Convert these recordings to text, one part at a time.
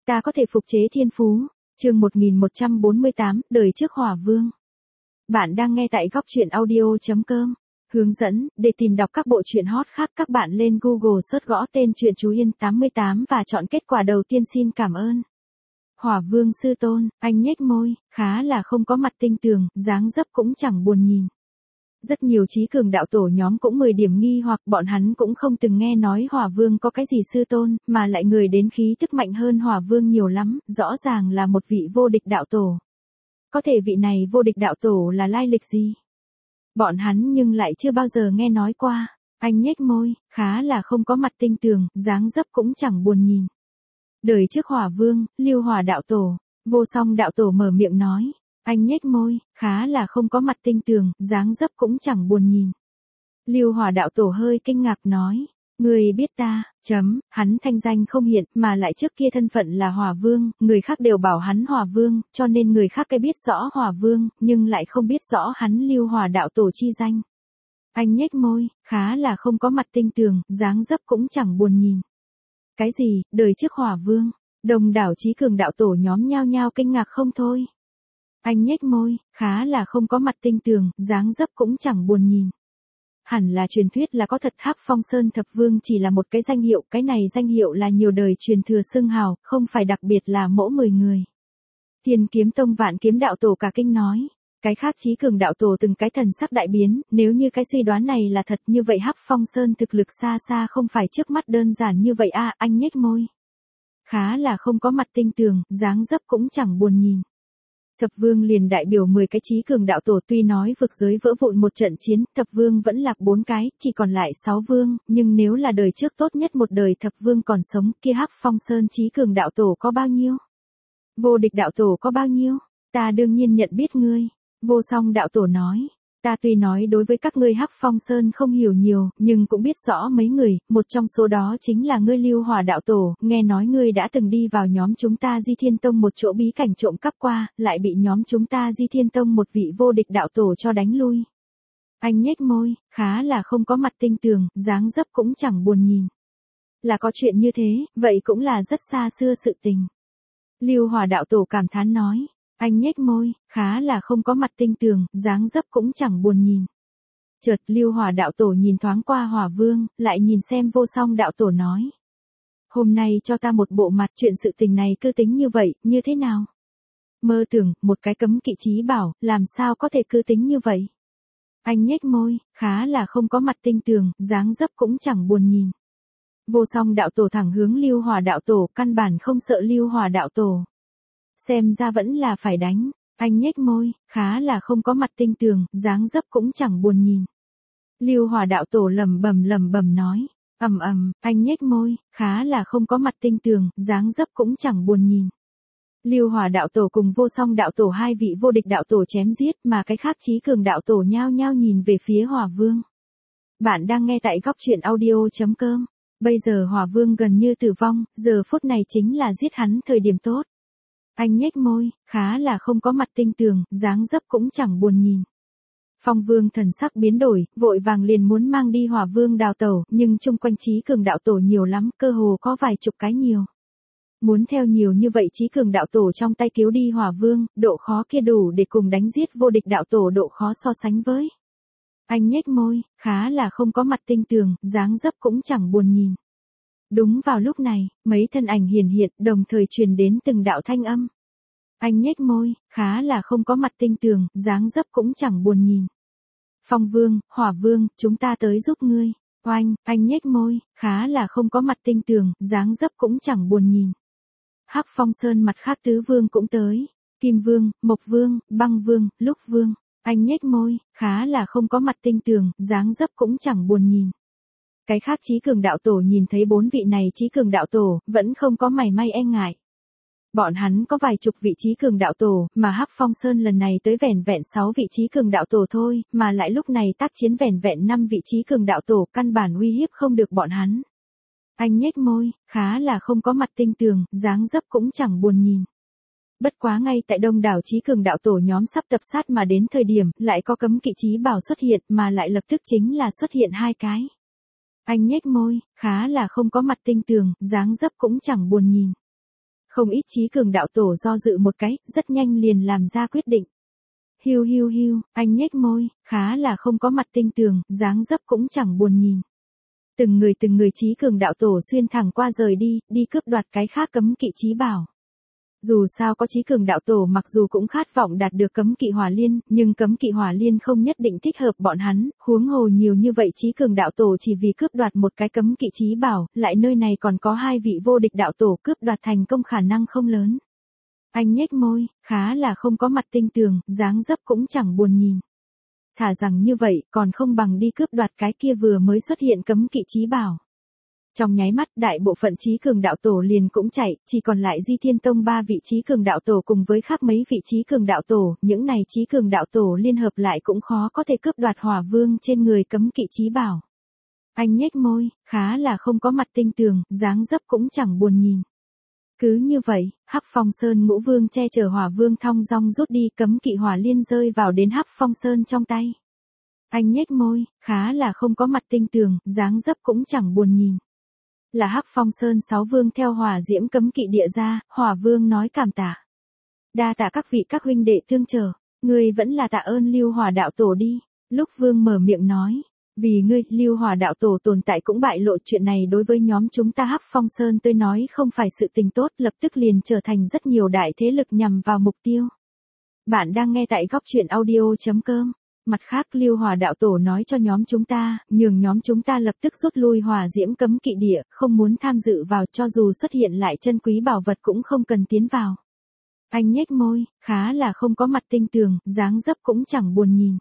Ta có thể phục chế thiên phú. Chương 1148, đời trước Hỏa Vương. Bạn đang nghe tại góc truyện audio.com. Hướng dẫn, để tìm đọc các bộ truyện hot khác các bạn lên Google search gõ tên truyện Chú Yên 88 và chọn kết quả đầu tiên. Xin cảm ơn. Hỏa Vương sư tôn, anh nhếch môi, khá là không có mặt tinh tường, dáng dấp cũng chẳng buồn nhìn. Rất nhiều trí cường đạo tổ nhóm cũng 10 điểm nghi hoặc bọn hắn cũng không từng nghe nói Hỏa Vương có cái gì sư tôn, mà lại người đến khí tức mạnh hơn Hỏa Vương nhiều lắm, rõ ràng là một vị vô địch đạo tổ. Có thể vị này vô địch đạo tổ là lai lịch gì? Bọn hắn nhưng lại chưa bao giờ nghe nói qua. Anh nhếch môi, khá là không có mặt tinh tường, dáng dấp cũng chẳng buồn nhìn. Đời trước Hỏa Vương, Lưu Hỏa đạo tổ, Vô Song đạo tổ mở miệng nói. Anh nhếch môi, khá là không có mặt tinh tường, dáng dấp cũng chẳng buồn nhìn. Lưu Hỏa đạo tổ hơi kinh ngạc nói. Người biết ta, hắn thanh danh không hiện, mà lại trước kia thân phận là Hỏa Vương, người khác đều bảo hắn Hỏa Vương, cho nên người khác cái biết rõ Hỏa Vương, nhưng lại không biết rõ hắn Lưu Hỏa đạo tổ chi danh. Anh nhếch môi, khá là không có mặt tinh tường, dáng dấp cũng chẳng buồn nhìn. Cái gì, đời trước Hỏa Vương? Đồng đảo trí cường đạo tổ nhóm nhao nhao kinh ngạc không thôi. Anh nhếch môi, khá là không có mặt tinh tường, dáng dấp cũng chẳng buồn nhìn. Hẳn là truyền thuyết là có thật. Hắc Phong Sơn Thập Vương chỉ là một cái danh hiệu, cái này danh hiệu là nhiều đời truyền thừa xưng hào, không phải đặc biệt là mỗi 10 người. Thiên Kiếm Tông Vạn Kiếm đạo tổ cả kinh nói. Cái khác trí cường đạo tổ từng cái thần sắc đại biến, nếu như cái suy đoán này là thật như vậy Hắc Phong Sơn thực lực xa xa không phải trước mắt đơn giản như vậy a. Anh nhếch môi. Khá là không có mặt tinh tường, dáng dấp cũng chẳng buồn nhìn. Thập Vương liền đại biểu 10 cái trí cường đạo tổ, tuy nói vực giới vỡ vụn một trận chiến, Thập Vương vẫn lạc 4 cái, chỉ còn lại 6 vương, nhưng nếu là đời trước tốt nhất một đời Thập Vương còn sống, kia Hắc Phong Sơn trí cường đạo tổ có bao nhiêu? Vô địch đạo tổ có bao nhiêu? Ta đương nhiên nhận biết ngươi. Vô Song đạo tổ nói. Ta tuy nói đối với các ngươi Hắc Phong Sơn không hiểu nhiều, nhưng cũng biết rõ mấy người, một trong số đó chính là ngươi Lưu Hỏa đạo tổ, nghe nói ngươi đã từng đi vào nhóm chúng ta Di Thiên Tông một chỗ bí cảnh trộm cắp qua, lại bị nhóm chúng ta Di Thiên Tông một vị vô địch đạo tổ cho đánh lui. Anh nhếch môi, khá là không có mặt tinh tường, dáng dấp cũng chẳng buồn nhìn. Là có chuyện như thế, vậy cũng là rất xa xưa sự tình. Lưu Hỏa đạo tổ cảm thán nói. Anh nhếch môi, khá là không có mặt tinh tường, dáng dấp cũng chẳng buồn nhìn. Chợt Lưu Hỏa đạo tổ nhìn thoáng qua Hỏa Vương, lại nhìn xem Vô Song đạo tổ nói. Hôm nay cho ta một bộ mặt, chuyện sự tình này cứ tính như vậy, như thế nào? Mơ tưởng, một cái cấm kỵ chí bảo, làm sao có thể cứ tính như vậy? Anh nhếch môi, khá là không có mặt tinh tường, dáng dấp cũng chẳng buồn nhìn. Vô Song đạo tổ thẳng hướng Lưu Hỏa đạo tổ, căn bản không sợ Lưu Hỏa đạo tổ. Xem ra vẫn là phải đánh. Anh nhếch môi, khá là không có mặt tinh tường, dáng dấp cũng chẳng buồn nhìn. Lưu Hỏa đạo tổ lẩm bẩm nói. Anh nhếch môi, khá là không có mặt tinh tường, dáng dấp cũng chẳng buồn nhìn. Lưu Hỏa đạo tổ cùng Vô Song đạo tổ hai vị vô địch đạo tổ chém giết, mà cái khác trí cường đạo tổ nhao nhao nhìn về phía Hỏa Vương. Bạn đang nghe tại góc truyện audio.com. Bây giờ Hỏa Vương gần như tử vong, giờ phút này chính là giết hắn thời điểm tốt. Anh nhếch môi, khá là không có mặt tinh tường, dáng dấp cũng chẳng buồn nhìn. Phong Vương thần sắc biến đổi, vội vàng liền muốn mang đi Hỏa Vương đào tẩu, nhưng chung quanh trí cường đạo tổ nhiều lắm, cơ hồ có vài chục cái nhiều. Muốn theo nhiều như vậy trí cường đạo tổ trong tay cứu đi Hỏa Vương, độ khó kia đủ để cùng đánh giết vô địch đạo tổ độ khó so sánh với. Anh nhếch môi, khá là không có mặt tinh tường, dáng dấp cũng chẳng buồn nhìn. Đúng vào lúc này, mấy thân ảnh hiển hiện, đồng thời truyền đến từng đạo thanh âm. Anh nhếch môi, khá là không có mặt tinh tường, dáng dấp cũng chẳng buồn nhìn. Phong Vương, Hỏa Vương, chúng ta tới giúp ngươi. Oanh, anh nhếch môi, khá là không có mặt tinh tường, dáng dấp cũng chẳng buồn nhìn. Hắc Phong Sơn mặt khác tứ vương cũng tới. Kim Vương, Mộc Vương, Băng Vương, Lúc Vương. Anh nhếch môi, khá là không có mặt tinh tường, dáng dấp cũng chẳng buồn nhìn. Cái khác trí cường đạo tổ nhìn thấy 4 vị này trí cường đạo tổ, vẫn không có mảy may e ngại. Bọn hắn có vài chục vị trí cường đạo tổ, mà Hắc Phong Sơn lần này tới vẻn vẹn 6 vị trí cường đạo tổ thôi, mà lại lúc này tác chiến vẻn vẹn 5 vị trí cường đạo tổ, căn bản uy hiếp không được bọn hắn. Anh nhếch môi, khá là không có mặt tinh tường, dáng dấp cũng chẳng buồn nhìn. Bất quá ngay tại đông đảo trí cường đạo tổ nhóm sắp tập sát mà đến thời điểm, lại có cấm kỵ chí bảo xuất hiện, mà lại lập tức chính là xuất hiện 2 cái. Anh nhếch môi, khá là không có mặt tinh tường, dáng dấp cũng chẳng buồn nhìn. Không ít trí cường đạo tổ do dự một cái, rất nhanh liền làm ra quyết định. Hiu hiu hiu, anh nhếch môi, khá là không có mặt tinh tường, dáng dấp cũng chẳng buồn nhìn. Từng người trí cường đạo tổ xuyên thẳng qua rời đi, đi cướp đoạt cái khác cấm kỵ chí bảo. Dù sao có trí cường đạo tổ mặc dù cũng khát vọng đạt được cấm kỵ hỏa liên, nhưng cấm kỵ hỏa liên không nhất định thích hợp bọn hắn, huống hồ nhiều như vậy trí cường đạo tổ chỉ vì cướp đoạt một cái cấm kỵ chí bảo, lại nơi này còn có hai vị vô địch đạo tổ cướp đoạt thành công khả năng không lớn. Anh nhếch môi, khá là không có mặt tinh tường, dáng dấp cũng chẳng buồn nhìn. Thả rằng như vậy, còn không bằng đi cướp đoạt cái kia vừa mới xuất hiện cấm kỵ chí bảo. Trong nháy mắt, đại bộ phận trí cường đạo tổ liền cũng chạy, chỉ còn lại Di Thiên Tông 3 vị trí cường đạo tổ cùng với khác mấy vị trí cường đạo tổ, những này trí cường đạo tổ liên hợp lại cũng khó có thể cướp đoạt Hỏa Vương trên người cấm kỵ chí bảo. Anh nhếch môi, khá là không có mặt tinh tường, dáng dấp cũng chẳng buồn nhìn. Cứ như vậy, Hắc Phong Sơn Ngũ Vương che chở Hỏa Vương thong dong rút đi, cấm kỵ hỏa liên rơi vào đến Hắc Phong Sơn trong tay. Anh nhếch môi, khá là không có mặt tinh tường, dáng dấp cũng chẳng buồn nhìn. Là Hắc Phong Sơn 6 vương theo hỏa diễm cấm kỵ địa ra, Hỏa Vương nói cảm tạ. Đa tạ các vị các huynh đệ tương trợ, ngươi vẫn là tạ ơn Lưu Hỏa đạo tổ đi. Lúc Vương mở miệng nói, vì ngươi, Lưu Hỏa đạo tổ tồn tại cũng bại lộ, chuyện này đối với nhóm chúng ta Hắc Phong Sơn tôi nói không phải sự tình tốt, lập tức liền trở thành rất nhiều đại thế lực nhằm vào mục tiêu. Bạn đang nghe tại góc truyện audio.com. Mặt khác Lưu Hỏa đạo tổ nói cho nhóm chúng ta, nhường nhóm chúng ta lập tức rút lui hỏa diễm cấm kỵ địa, không muốn tham dự vào, cho dù xuất hiện lại chân quý bảo vật cũng không cần tiến vào. Anh nhếch môi, khá là không có mặt tinh tường, dáng dấp cũng chẳng buồn nhìn.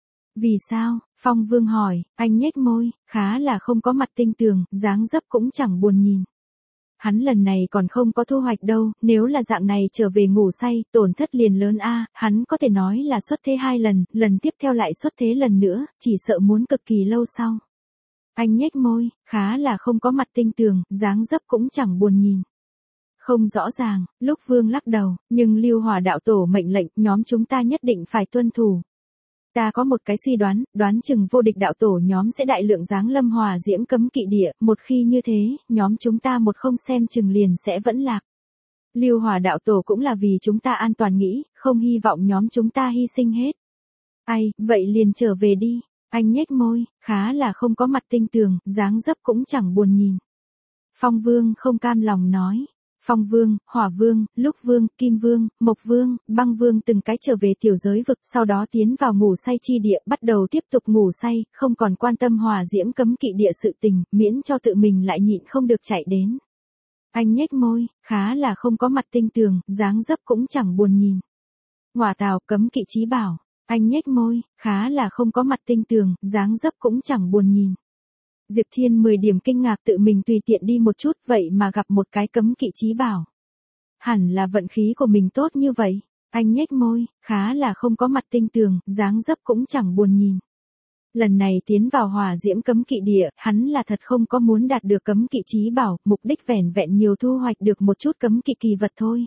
Vì sao? Phong Vương hỏi, anh nhếch môi, khá là không có mặt tinh tường, dáng dấp cũng chẳng buồn nhìn. Hắn lần này còn không có thu hoạch đâu, nếu là dạng này trở về ngủ say, tổn thất liền lớn a, hắn có thể nói là xuất thế 2 lần, lần tiếp theo lại xuất thế lần nữa, chỉ sợ muốn cực kỳ lâu sau. Anh nhếch môi, khá là không có mặt tinh tường, dáng dấp cũng chẳng buồn nhìn. Không rõ ràng, lúc Vương lắc đầu, nhưng Lưu Hỏa đạo tổ mệnh lệnh, nhóm chúng ta nhất định phải tuân thủ. Ta có một cái suy đoán, đoán chừng vô địch đạo tổ nhóm sẽ đại lượng giáng lâm hỏa diễm cấm kỵ địa, một khi như thế, nhóm chúng ta một không xem chừng liền sẽ vẫn lạc. Lưu Hỏa đạo tổ cũng là vì chúng ta an toàn nghĩ, không hy vọng nhóm chúng ta hy sinh hết. Ai, vậy liền trở về đi. Anh nhếch môi, khá là không có mặt tinh tường, dáng dấp cũng chẳng buồn nhìn. Phong Vương không cam lòng nói. Phong Vương, Hỏa Vương, Lúc Vương, Kim Vương, Mộc Vương, Băng Vương từng cái trở về tiểu giới vực, sau đó tiến vào ngủ say chi địa, bắt đầu tiếp tục ngủ say, không còn quan tâm hỏa diễm cấm kỵ địa sự tình, miễn cho tự mình lại nhịn không được chạy đến. Anh nhếch môi, khá là không có mặt tinh tường, dáng dấp cũng chẳng buồn nhìn. Ngọa tào, cấm kỵ chí bảo. Anh nhếch môi, khá là không có mặt tinh tường, dáng dấp cũng chẳng buồn nhìn. Diệp Thiên 10 điểm kinh ngạc, tự mình tùy tiện đi một chút vậy mà gặp một cái cấm kỵ chí bảo. Hẳn là vận khí của mình tốt như vậy. Anh nhếch môi, khá là không có mặt tinh tường, dáng dấp cũng chẳng buồn nhìn. Lần này tiến vào hỏa diễm cấm kỵ địa, hắn là thật không có muốn đạt được cấm kỵ chí bảo, mục đích vẻn vẹn nhiều thu hoạch được một chút cấm kỵ kỳ vật thôi.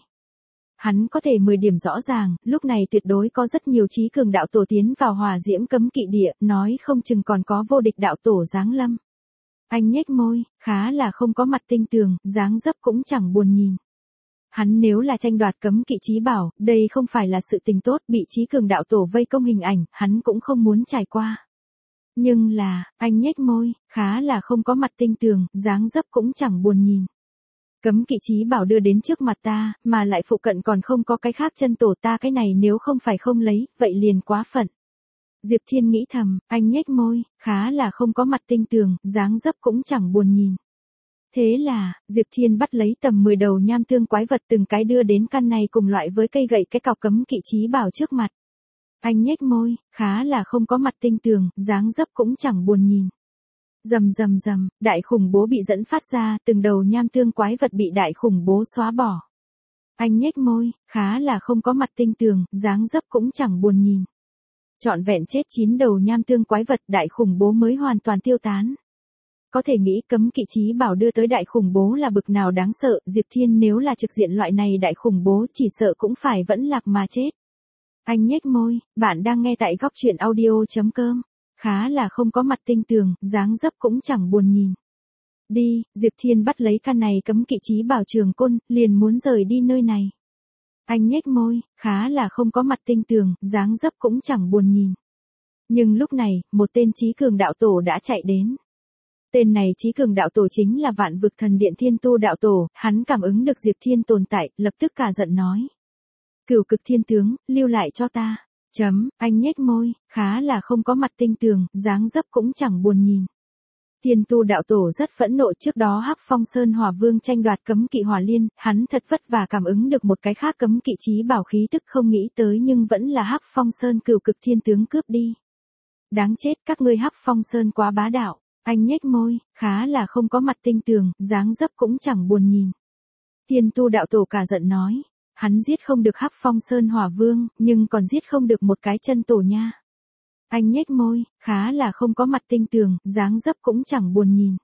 Hắn có thể 10 điểm rõ ràng, lúc này tuyệt đối có rất nhiều trí cường đạo tổ tiến vào hỏa diễm cấm kỵ địa, nói không chừng còn có vô địch đạo tổ giáng lâm. Anh nhếch môi, khá là không có mặt tinh tường, dáng dấp cũng chẳng buồn nhìn. Hắn nếu là tranh đoạt cấm kỵ chí bảo, đây không phải là sự tình tốt, bị trí cường đạo tổ vây công hình ảnh, hắn cũng không muốn trải qua. Nhưng là, anh nhếch môi, khá là không có mặt tinh tường, dáng dấp cũng chẳng buồn nhìn. Cấm kỵ chí bảo đưa đến trước mặt ta, mà lại phụ cận còn không có cái khác chân tổ ta, cái này nếu không phải không lấy, vậy liền quá phận. Diệp Thiên nghĩ thầm, anh nhếch môi, khá là không có mặt tinh tường, dáng dấp cũng chẳng buồn nhìn. Thế là, Diệp Thiên bắt lấy tầm 10 đầu nham tương quái vật từng cái đưa đến căn này cùng loại với cây gậy cái cọc cấm kỵ chí bảo trước mặt. Anh nhếch môi, khá là không có mặt tinh tường, dáng dấp cũng chẳng buồn nhìn. Rầm rầm rầm, đại khủng bố bị dẫn phát ra, từng đầu nham tương quái vật bị đại khủng bố xóa bỏ. Anh nhếch môi, khá là không có mặt tinh tường, dáng dấp cũng chẳng buồn nhìn. Trọn vẹn chết 9 đầu nham tương quái vật, đại khủng bố mới hoàn toàn tiêu tán. Có thể nghĩ cấm kỵ chí bảo đưa tới đại khủng bố là bực nào đáng sợ, Diệp Thiên nếu là trực diện loại này đại khủng bố chỉ sợ cũng phải vẫn lạc mà chết. Anh nhếch môi, bạn đang nghe tại góc truyện audio.com. Khá là không có mặt tinh tường, dáng dấp cũng chẳng buồn nhìn. Đi, Diệp Thiên bắt lấy căn này cấm kỵ chí bảo trường côn, liền muốn rời đi nơi này. Anh nhếch môi, khá là không có mặt tinh tường, dáng dấp cũng chẳng buồn nhìn. Nhưng lúc này, một tên trí cường đạo tổ đã chạy đến. Tên này trí cường đạo tổ chính là Vạn Vực Thần Điện Thiên Tu đạo tổ, hắn cảm ứng được Diệp Thiên tồn tại, lập tức cả giận nói. Cửu Cực Thiên Tướng, lưu lại cho ta. Anh nhếch môi, khá là không có mặt tinh tường, dáng dấp cũng chẳng buồn nhìn. Thiên Tu đạo tổ rất phẫn nộ, trước đó Hắc Phong Sơn Hỏa Vương tranh đoạt cấm kỵ hỏa liên, hắn thật vất vả cảm ứng được một cái khác cấm kỵ chí bảo khí tức không nghĩ tới nhưng vẫn là Hắc Phong Sơn Cửu Cực Thiên Tướng cướp đi. Đáng chết, các ngươi Hắc Phong Sơn quá bá đạo. Anh nhếch môi, khá là không có mặt tinh tường, dáng dấp cũng chẳng buồn nhìn. Thiên Tu đạo tổ cả giận nói, hắn giết không được Hắc Phong Sơn Hỏa Vương, nhưng còn giết không được một cái chân tổ nha. Anh nhếch môi, khá là không có mặt tinh tường, dáng dấp cũng chẳng buồn nhìn.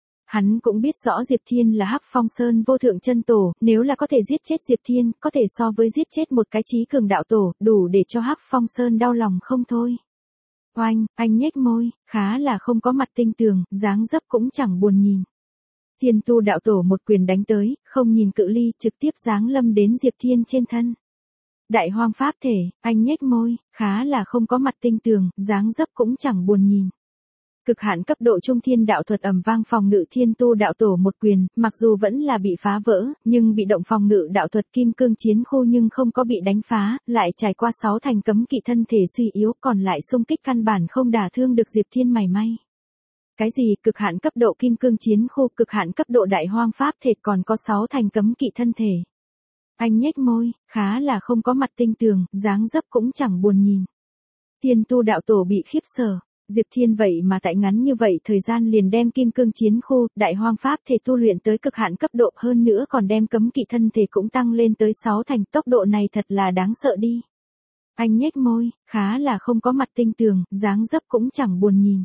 Hắn cũng biết rõ Diệp Thiên là Hắc Phong Sơn vô thượng chân tổ, nếu là có thể giết chết Diệp Thiên, có thể so với giết chết một cái chí cường đạo tổ, đủ để cho Hắc Phong Sơn đau lòng không thôi. Oanh, anh nhếch môi, khá là không có mặt tinh tường, dáng dấp cũng chẳng buồn nhìn. Thiên Tu đạo tổ một quyền đánh tới, không nhìn cự ly, trực tiếp giáng lâm đến Diệp Thiên trên thân. Đại hoang pháp thể, anh nhếch môi, khá là không có mặt tinh tường, dáng dấp cũng chẳng buồn nhìn. Cực hạn cấp độ trung thiên đạo thuật ầm vang phòng ngự Thiên Tu đạo tổ một quyền, mặc dù vẫn là bị phá vỡ, nhưng bị động phòng ngự đạo thuật kim cương chiến khu nhưng không có bị đánh phá, lại trải qua 6 thành cấm kỵ thân thể suy yếu, còn lại xung kích căn bản không đả thương được Diệp Thiên mảy may. Cái gì, cực hạn cấp độ kim cương chiến khu, cực hạn cấp độ đại hoang pháp thể còn có 6 thành cấm kỵ thân thể. Anh nhếch môi, khá là không có mặt tinh tường, dáng dấp cũng chẳng buồn nhìn. Thiên Tu đạo tổ bị khiếp sợ. Diệp Thiên vậy mà tại ngắn như vậy thời gian liền đem kim cương chiến khu, đại hoang pháp thể tu luyện tới cực hạn cấp độ, hơn nữa còn đem cấm kỵ thân thể cũng tăng lên tới 6 thành, tốc độ này thật là đáng sợ đi. Anh nhếch môi, khá là không có mặt tinh tường, dáng dấp cũng chẳng buồn nhìn.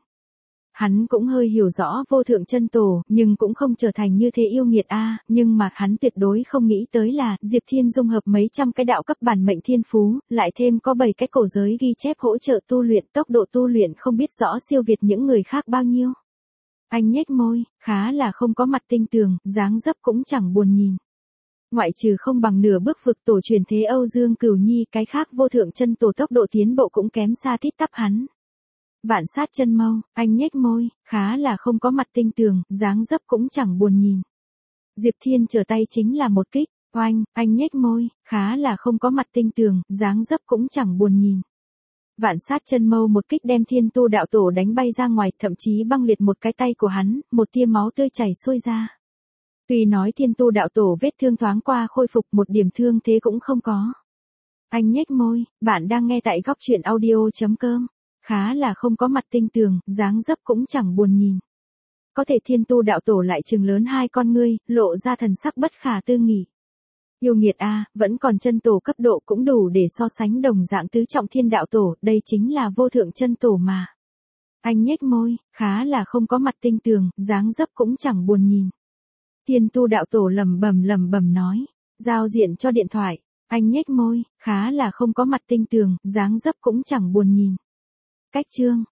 Hắn cũng hơi hiểu rõ vô thượng chân tổ, nhưng cũng không trở thành như thế yêu nghiệt nhưng mà hắn tuyệt đối không nghĩ tới là Diệp Thiên dung hợp mấy trăm cái đạo cấp bản mệnh thiên phú, lại thêm có 7 cái cổ giới ghi chép hỗ trợ tu luyện, tốc độ tu luyện không biết rõ siêu việt những người khác bao nhiêu. Anh nhếch môi, khá là không có mặt tinh tường, dáng dấp cũng chẳng buồn nhìn. Ngoại trừ không bằng nửa bước vực tổ truyền thế Âu Dương Cửu Nhi, cái khác vô thượng chân tổ tốc độ tiến bộ cũng kém xa tít tắp hắn. Vạn sát chân mâu, anh nhếch môi, khá là không có mặt tinh tường, dáng dấp cũng chẳng buồn nhìn. Diệp Thiên trở tay chính là một kích, oanh, anh nhếch môi, khá là không có mặt tinh tường, dáng dấp cũng chẳng buồn nhìn. Vạn sát chân mâu một kích đem Thiên Tu đạo tổ đánh bay ra ngoài, thậm chí băng liệt một cái tay của hắn, một tia máu tươi chảy xuôi ra. Tuy nói Thiên Tu đạo tổ vết thương thoáng qua khôi phục, một điểm thương thế cũng không có. Anh nhếch môi, bạn đang nghe tại góc truyện audio.com. Khá là không có mặt tinh tường, dáng dấp cũng chẳng buồn nhìn. Có thể Thiên Tu đạo tổ lại trừng lớn hai con ngươi, lộ ra thần sắc bất khả tư nghị. Yêu nghiệt vẫn còn chân tổ cấp độ cũng đủ để so sánh đồng dạng tứ trọng thiên đạo tổ, đây chính là vô thượng chân tổ mà. Anh nhếch môi, khá là không có mặt tinh tường, dáng dấp cũng chẳng buồn nhìn. Thiên Tu đạo tổ lẩm bẩm nói, giao diện cho điện thoại. Anh nhếch môi, khá là không có mặt tinh tường, dáng dấp cũng chẳng buồn nhìn. Cách chương